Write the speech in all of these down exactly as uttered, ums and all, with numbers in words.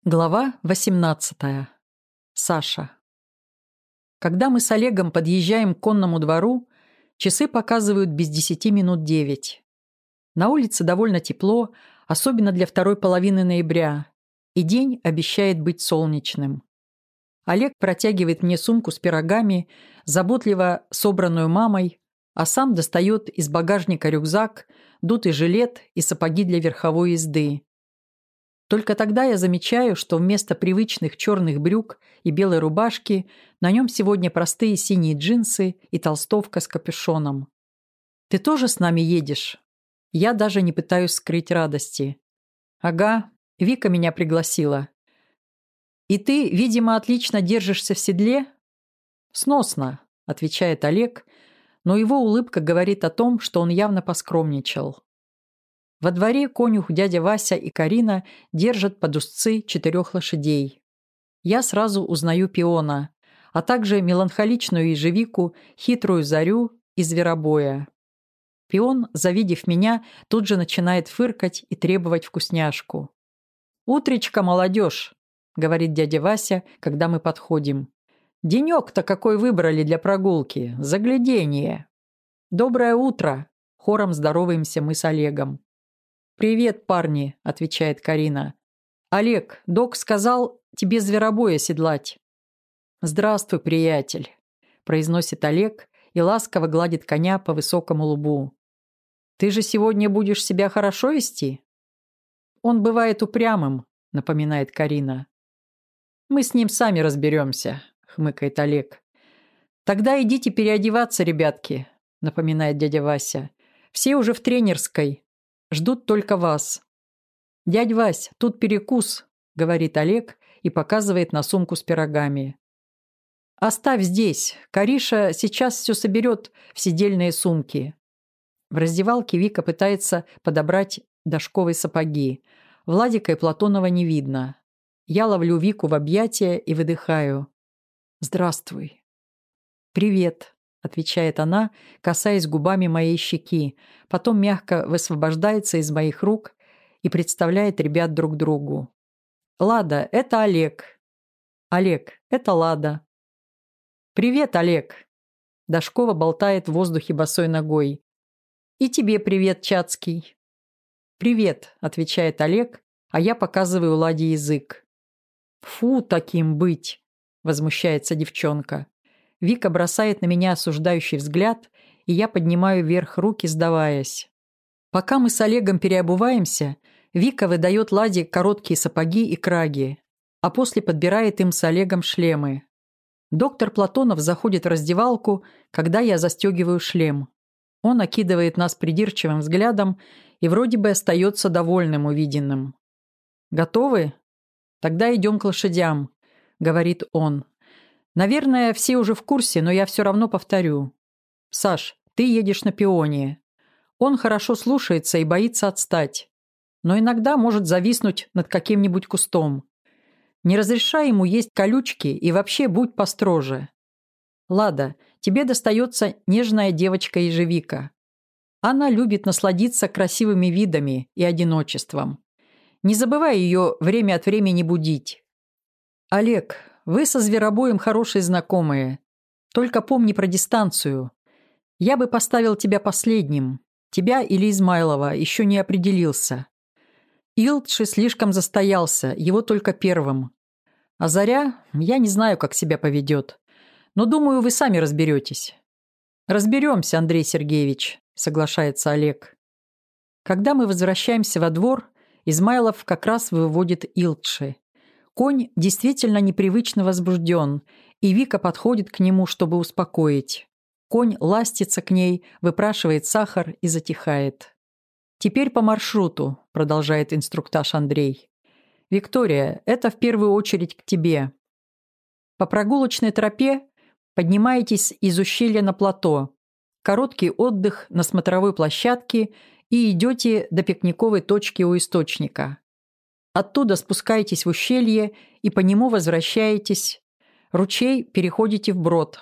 Глава восемнадцатая. Саша. Когда мы с Олегом подъезжаем к конному двору, часы показывают без десяти минут девять. На улице довольно тепло, особенно для второй половины ноября, и день обещает быть солнечным. Олег протягивает мне сумку с пирогами, заботливо собранную мамой, а сам достает из багажника рюкзак, дутый жилет и сапоги для верховой езды. Только тогда я замечаю, что вместо привычных черных брюк и белой рубашки на нем сегодня простые синие джинсы и толстовка с капюшоном. «Ты тоже с нами едешь?» Я даже не пытаюсь скрыть радости. «Ага, Вика меня пригласила». «И ты, видимо, отлично держишься в седле?» «Сносно», — отвечает Олег, но его улыбка говорит о том, что он явно поскромничал. Во дворе конюх дядя Вася и Карина держат под узцы четырех лошадей. Я сразу узнаю Пиона, а также меланхоличную ежевику, хитрую зарю и зверобоя. Пион, завидев меня, тут же начинает фыркать и требовать вкусняшку. «Утречка, молодежь!» — говорит дядя Вася, когда мы подходим. «Денек-то какой выбрали для прогулки! Загляденье!» «Доброе утро!» — хором здороваемся мы с Олегом. «Привет, парни», — отвечает Карина. «Олег, док сказал тебе зверобоя седлать». «Здравствуй, приятель», — произносит Олег и ласково гладит коня по высокому лбу. «Ты же сегодня будешь себя хорошо вести?» «Он бывает упрямым», — напоминает Карина. «Мы с ним сами разберемся», — хмыкает Олег. «Тогда идите переодеваться, ребятки», — напоминает дядя Вася. «Все уже в тренерской. Ждут только вас». «Дядь Вась, тут перекус», — говорит Олег и показывает на сумку с пирогами. «Оставь здесь. Кариша сейчас все соберет в сидельные сумки». В раздевалке Вика пытается подобрать дашковые сапоги. Владика и Платонова не видно. Я ловлю Вику в объятия и выдыхаю. «Здравствуй». «Привет», — отвечает она, касаясь губами моей щеки, потом мягко высвобождается из моих рук и представляет ребят друг другу. «Лада, это Олег». «Олег, это Лада». «Привет, Олег». Дашкова болтает в воздухе босой ногой. «И тебе привет, Чацкий». «Привет», — отвечает Олег, а я показываю Ладе язык. «Фу, таким быть», — возмущается девчонка. Вика бросает на меня осуждающий взгляд, и я поднимаю вверх руки, сдаваясь. Пока мы с Олегом переобуваемся, Вика выдает Ладе короткие сапоги и краги, а после подбирает им с Олегом шлемы. Доктор Платонов заходит в раздевалку, когда я застегиваю шлем. Он окидывает нас придирчивым взглядом и вроде бы остается довольным увиденным. «Готовы? Тогда идем к лошадям», — говорит он. «Наверное, все уже в курсе, но я все равно повторю. Саш, ты едешь на Пионе. Он хорошо слушается и боится отстать, но иногда может зависнуть над каким-нибудь кустом. Не разрешай ему есть колючки и вообще будь построже. Лада, тебе достается нежная девочка-ежевика. Она любит насладиться красивыми видами и одиночеством. Не забывай ее время от времени будить. Олег, вы со зверобоем хорошие знакомые. Только помни про дистанцию. Я бы поставил тебя последним. Тебя или Измайлова еще не определился. Илдши слишком застоялся, его только первым. А Заря, я не знаю, как себя поведет. Но, думаю, вы сами разберетесь». «Разберемся, Андрей Сергеевич», — соглашается Олег. Когда мы возвращаемся во двор, Измайлов как раз выводит Илдши. Конь действительно непривычно возбужден, и Вика подходит к нему, чтобы успокоить. Конь ластится к ней, выпрашивает сахар и затихает. «Теперь по маршруту», — продолжает инструктаж Андрей. «Виктория, это в первую очередь к тебе. По прогулочной тропе поднимаетесь из ущелья на плато, короткий отдых на смотровой площадке и идете до пикниковой точки у источника. Оттуда спускаетесь в ущелье и по нему возвращаетесь. Ручей переходите вброд.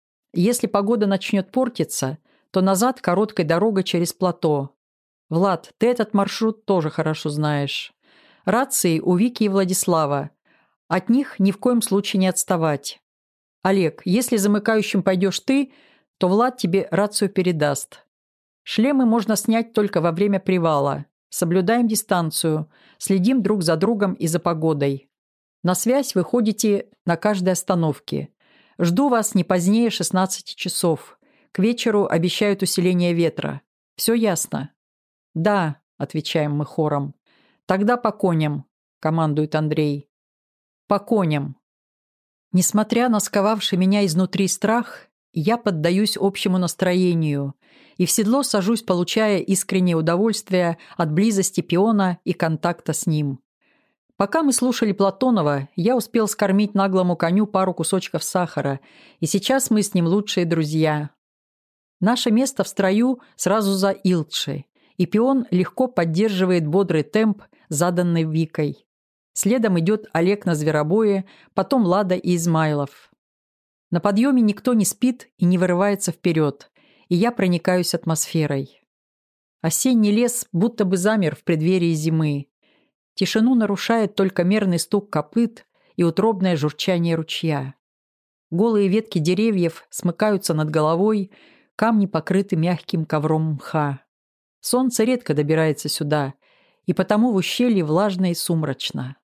Если погода начнет портиться, то назад короткой дорогой через плато. Влад, ты этот маршрут тоже хорошо знаешь. Рации у Вики и Владислава. От них ни в коем случае не отставать. Олег, если замыкающим пойдешь ты, то Влад тебе рацию передаст. Шлемы можно снять только во время привала. Соблюдаем дистанцию, следим друг за другом и за погодой. На связь выходите на каждой остановке. Жду вас не позднее шестнадцати часов. К вечеру обещают усиление ветра. Все ясно? Да, отвечаем мы хором. Тогда по коням, командует Андрей. По коням. Несмотря на сковавший меня изнутри страх, я поддаюсь общему настроению и в седло сажусь, получая искреннее удовольствие от близости пиона и контакта с ним. Пока мы слушали Платонова, я успел скормить наглому коню пару кусочков сахара, и сейчас мы с ним лучшие друзья. Наше место в строю сразу за Илтши, и пион легко поддерживает бодрый темп, заданный Викой. Следом идет Олег на зверобое, потом Лада и Измайлов. На подъеме никто не спит и не вырывается вперед, и я проникаюсь атмосферой. Осенний лес будто бы замер в преддверии зимы. Тишину нарушает только мерный стук копыт и утробное журчание ручья. Голые ветки деревьев смыкаются над головой, камни покрыты мягким ковром мха. Солнце редко добирается сюда, и потому в ущелье влажно и сумрачно.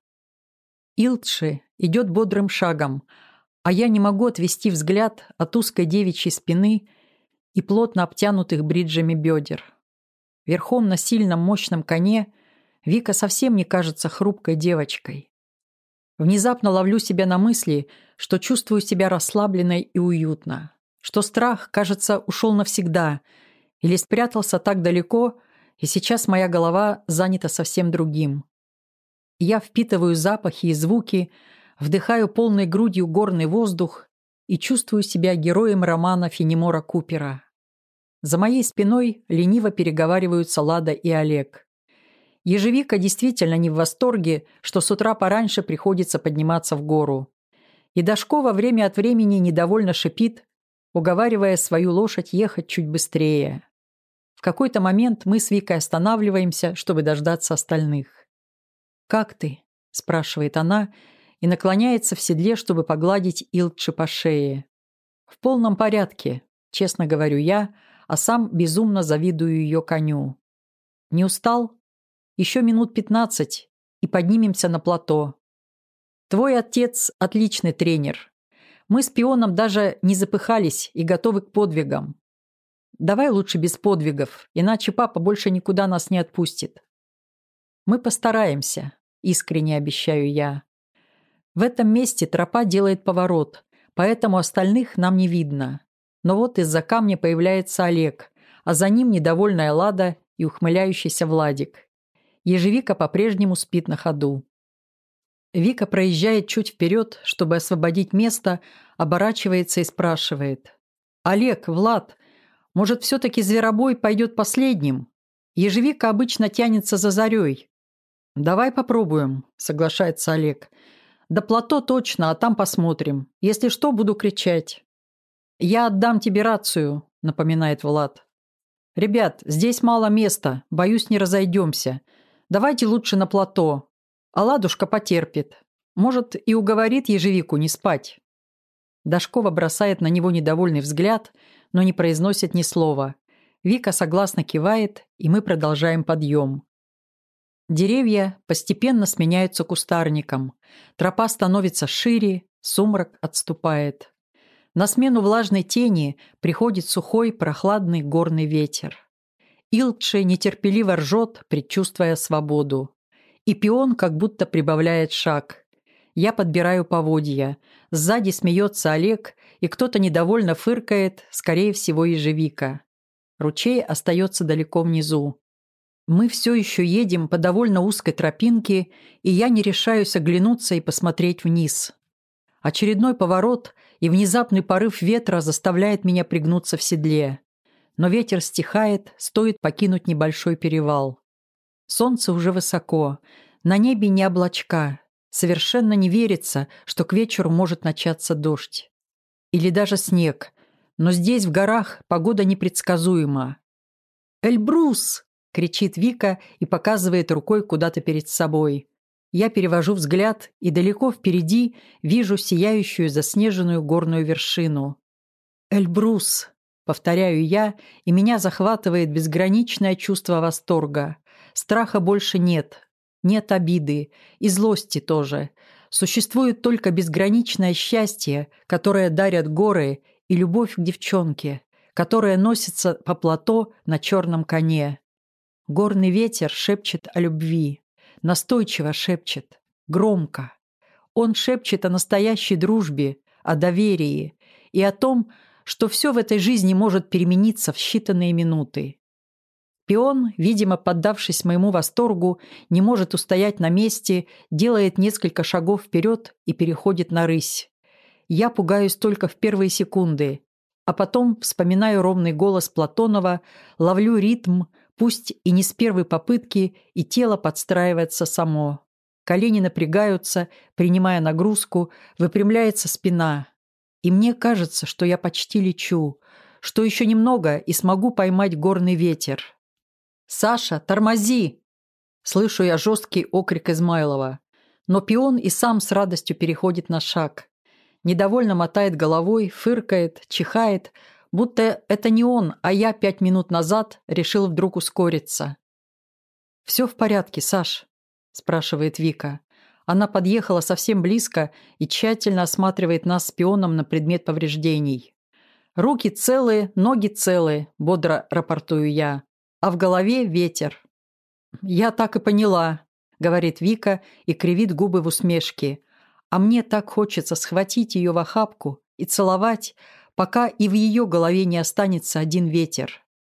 Илтши идет бодрым шагом, а я не могу отвести взгляд от узкой девичьей спины и плотно обтянутых бриджами бедер. Верхом на сильном мощном коне Вика совсем не кажется хрупкой девочкой. Внезапно ловлю себя на мысли, что чувствую себя расслабленной и уютно, что страх, кажется, ушел навсегда или спрятался так далеко, и сейчас моя голова занята совсем другим. Я впитываю запахи и звуки, вдыхаю полной грудью горный воздух и чувствую себя героем романа Фенемора Купера. За моей спиной лениво переговариваются Лада и Олег. Ежевика действительно не в восторге, что с утра пораньше приходится подниматься в гору. И Дашкова время от времени недовольно шипит, уговаривая свою лошадь ехать чуть быстрее. В какой-то момент мы с Викой останавливаемся, чтобы дождаться остальных. «Как ты?» – спрашивает она и наклоняется в седле, чтобы погладить Илтши по шее. «В полном порядке», – честно говорю я, а сам безумно завидую ее коню. «Не устал? Еще минут пятнадцать, и поднимемся на плато. Твой отец – отличный тренер. Мы с пионом даже не запыхались и готовы к подвигам. Давай лучше без подвигов, иначе папа больше никуда нас не отпустит». «Мы постараемся», – искренне обещаю я. В этом месте тропа делает поворот, поэтому остальных нам не видно. Но вот из-за камня появляется Олег, а за ним недовольная Лада и ухмыляющийся Владик. Ежевика по-прежнему спит на ходу. Вика проезжает чуть вперед, чтобы освободить место, оборачивается и спрашивает. «Олег, Влад, может, все-таки зверобой пойдет последним? Ежевика обычно тянется за зарей». «Давай попробуем», — соглашается Олег. «До плато точно, а там посмотрим. Если что, буду кричать». «Я отдам тебе рацию», — напоминает Влад. «Ребят, здесь мало места, боюсь, не разойдемся. Давайте лучше на плато. А Ладушка потерпит. Может, и уговорит Ежевику не спать». Дашкова бросает на него недовольный взгляд, но не произносит ни слова. Вика согласно кивает, и мы продолжаем подъем. Деревья постепенно сменяются кустарником. Тропа становится шире, сумрак отступает. На смену влажной тени приходит сухой, прохладный горный ветер. Илтши нетерпеливо ржет, предчувствуя свободу. И пион как будто прибавляет шаг. Я подбираю поводья. Сзади смеется Олег, и кто-то недовольно фыркает, скорее всего, Ежевика. Ручей остается далеко внизу. Мы все еще едем по довольно узкой тропинке, и я не решаюсь оглянуться и посмотреть вниз. Очередной поворот и внезапный порыв ветра заставляет меня пригнуться в седле. Но ветер стихает, стоит покинуть небольшой перевал. Солнце уже высоко, на небе не облачка. Совершенно не верится, что к вечеру может начаться дождь. Или даже снег. Но здесь, в горах, погода непредсказуема. «Эльбрус!» — кричит Вика и показывает рукой куда-то перед собой. Я перевожу взгляд и далеко впереди вижу сияющую заснеженную горную вершину. «Эльбрус!» — повторяю я, и меня захватывает безграничное чувство восторга. Страха больше нет. Нет обиды. И злости тоже. Существует только безграничное счастье, которое дарят горы, и любовь к девчонке, которая носится по плато на черном коне. Горный ветер шепчет о любви. Настойчиво шепчет. Громко. Он шепчет о настоящей дружбе, о доверии и о том, что все в этой жизни может перемениться в считанные минуты. Пион, видимо, поддавшись моему восторгу, не может устоять на месте, делает несколько шагов вперед и переходит на рысь. Я пугаюсь только в первые секунды, а потом вспоминаю ровный голос Платонова, ловлю ритм, пусть и не с первой попытки, и тело подстраивается само. Колени напрягаются, принимая нагрузку, выпрямляется спина. И мне кажется, что я почти лечу, что еще немного и смогу поймать горный ветер. «Саша, тормози!» Слышу я жесткий окрик Измайлова. Но пион и сам с радостью переходит на шаг. Недовольно мотает головой, фыркает, чихает, будто это не он, а я пять минут назад решил вдруг ускориться. «Все в порядке, Саш?» – спрашивает Вика. Она подъехала совсем близко и тщательно осматривает нас с пионом на предмет повреждений. «Руки целые, ноги целые», – бодро рапортую я. «А в голове ветер». «Я так и поняла», — говорит Вика и кривит губы в усмешке. «А мне так хочется схватить ее в охапку и целовать, пока и в ее голове не останется один ветер».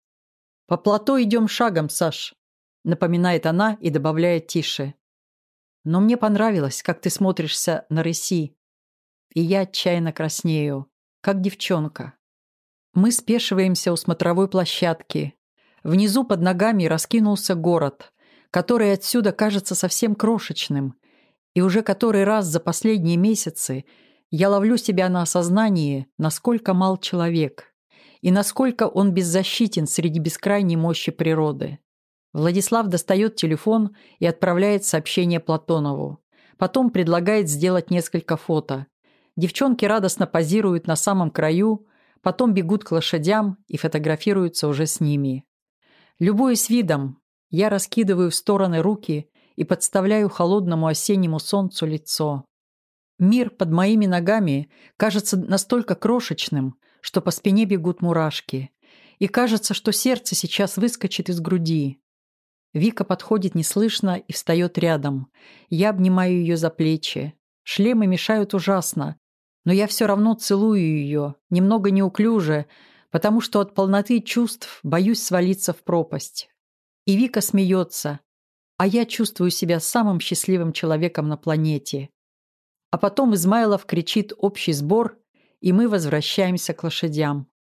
«По плато идем шагом, Саш», — напоминает она и добавляет тише. «Но мне понравилось, как ты смотришься на рыси». И я отчаянно краснею, как девчонка. Мы спешиваемся у смотровой площадки. Внизу под ногами раскинулся город, который отсюда кажется совсем крошечным, и уже который раз за последние месяцы я ловлю себя на осознании, насколько мал человек, и насколько он беззащитен среди бескрайней мощи природы. Владислав достает телефон и отправляет сообщение Платонову. Потом предлагает сделать несколько фото. Девчонки радостно позируют на самом краю, потом бегут к лошадям и фотографируются уже с ними. Любуясь видом, я раскидываю в стороны руки и подставляю холодному осеннему солнцу лицо. Мир под моими ногами кажется настолько крошечным, что по спине бегут мурашки. И кажется, что сердце сейчас выскочит из груди. Вика подходит неслышно и встает рядом. Я обнимаю ее за плечи. Шлемы мешают ужасно, но я все равно целую ее, немного неуклюже, потому что от полноты чувств боюсь свалиться в пропасть. И Вика смеется, а я чувствую себя самым счастливым человеком на планете. А потом Измайлов кричит общий сбор, и мы возвращаемся к лошадям.